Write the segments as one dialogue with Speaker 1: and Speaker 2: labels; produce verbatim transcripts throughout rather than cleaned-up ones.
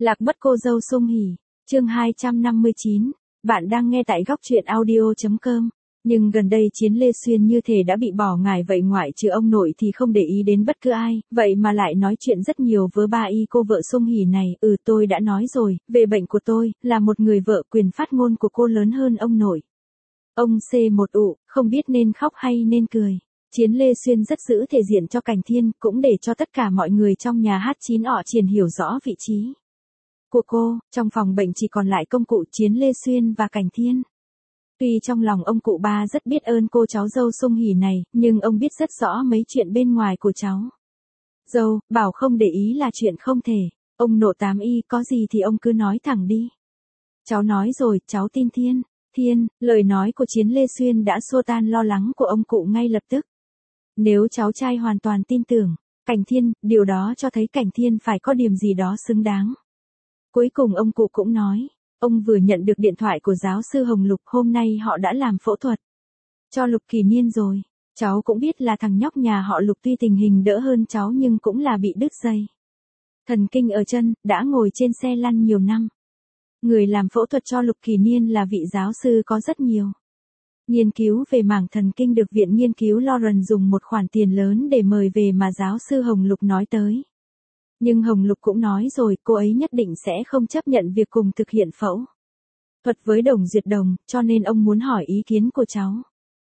Speaker 1: Lạc mất cô dâu Sung Hỉ, chương hai trăm năm mươi chín, bạn đang nghe tại góc truyện audio chấm com. Nhưng gần đây Chiến Lê Xuyên như thể đã bị bỏ ngải vậy, ngoại trừ ông nội thì không để ý đến bất cứ ai, vậy mà lại nói chuyện rất nhiều với ba y cô vợ Sung Hỉ này. Ừ, tôi đã nói rồi, về bệnh của tôi, là một người vợ, quyền phát ngôn của cô lớn hơn ông nội. Ông C một ụ, không biết nên khóc hay nên cười. Chiến Lê Xuyên rất giữ thể diện cho Cảnh Thiên, cũng để cho tất cả mọi người trong nhà hát chín ọ triền hiểu rõ vị trí của cô. Trong phòng bệnh chỉ còn lại công cụ Chiến Lê Xuyên và Cảnh Thiên. Tuy trong lòng ông cụ ba rất biết ơn cô cháu dâu Sung Hỉ này, nhưng ông biết rất rõ mấy chuyện bên ngoài của cháu dâu, bảo không để ý là chuyện không thể. Ông nộ tám y, có gì thì ông cứ nói thẳng đi. Cháu nói rồi, cháu tin Thiên. Thiên, lời nói của Chiến Lê Xuyên đã xua tan lo lắng của ông cụ ngay lập tức. Nếu cháu trai hoàn toàn tin tưởng Cảnh Thiên, điều đó cho thấy Cảnh Thiên phải có điểm gì đó xứng đáng. Cuối cùng ông cụ cũng nói, ông vừa nhận được điện thoại của giáo sư Hồng Lục, hôm nay họ đã làm phẫu thuật cho Lục Kỳ Niên rồi. Cháu cũng biết là thằng nhóc nhà họ Lục tuy tình hình đỡ hơn cháu nhưng cũng là bị đứt dây thần kinh ở chân, đã ngồi trên xe lăn nhiều năm. Người làm phẫu thuật cho Lục Kỳ Niên là vị giáo sư có rất nhiều nghiên cứu về mảng thần kinh, được Viện Nghiên cứu Lawrence dùng một khoản tiền lớn để mời về mà giáo sư Hồng Lục nói tới. Nhưng Hồng Lục cũng nói rồi, cô ấy nhất định sẽ không chấp nhận việc cùng thực hiện phẫu thuật với Đồng Duyệt Đồng, cho nên ông muốn hỏi ý kiến của cháu.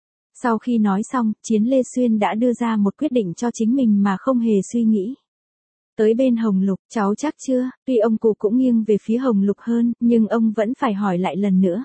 Speaker 1: Sau khi nói xong, Chiến Lê Xuyên đã đưa ra một quyết định cho chính mình mà không hề suy nghĩ. Tới bên Hồng Lục, cháu chắc chưa? Tuy ông cụ cũng nghiêng về phía Hồng Lục hơn, nhưng ông vẫn phải hỏi lại lần nữa.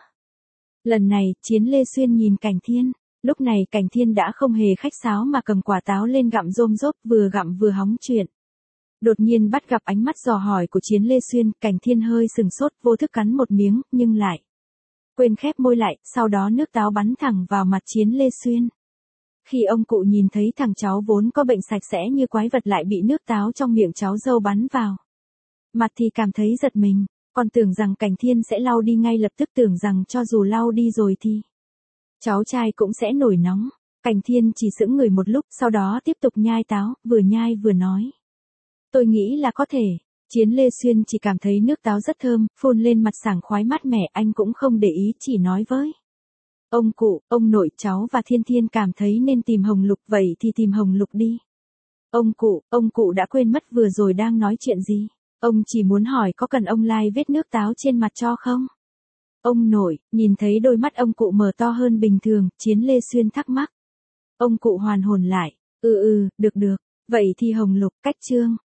Speaker 1: Lần này, Chiến Lê Xuyên nhìn Cảnh Thiên. Lúc này Cảnh Thiên đã không hề khách sáo mà cầm quả táo lên gặm rôm rốp, vừa gặm vừa hóng chuyện. Đột nhiên bắt gặp ánh mắt dò hỏi của Chiến Lê Xuyên, Cảnh Thiên hơi sừng sốt, vô thức cắn một miếng, nhưng lại quên khép môi lại, sau đó nước táo bắn thẳng vào mặt Chiến Lê Xuyên. Khi ông cụ nhìn thấy thằng cháu vốn có bệnh sạch sẽ như quái vật lại bị nước táo trong miệng cháu dâu bắn vào mặt thì cảm thấy giật mình, còn tưởng rằng Cảnh Thiên sẽ lau đi ngay lập tức, tưởng rằng cho dù lau đi rồi thì cháu trai cũng sẽ nổi nóng. Cảnh Thiên chỉ sững người một lúc, sau đó tiếp tục nhai táo, vừa nhai vừa nói. Tôi nghĩ là có thể. Chiến Lê Xuyên chỉ cảm thấy nước táo rất thơm, phun lên mặt sảng khoái mát mẻ, anh cũng không để ý, chỉ nói với ông cụ, ông nội, cháu và Thiên Thiên cảm thấy nên tìm Hồng Lục, vậy thì tìm Hồng Lục đi. Ông cụ, ông cụ đã quên mất vừa rồi đang nói chuyện gì. Ông chỉ muốn hỏi có cần ông lai vết nước táo trên mặt cho không? Ông nội, nhìn thấy đôi mắt ông cụ mở to hơn bình thường, Chiến Lê Xuyên thắc mắc. Ông cụ hoàn hồn lại, ừ ừ, được được, vậy thì Hồng Lục, cách chương.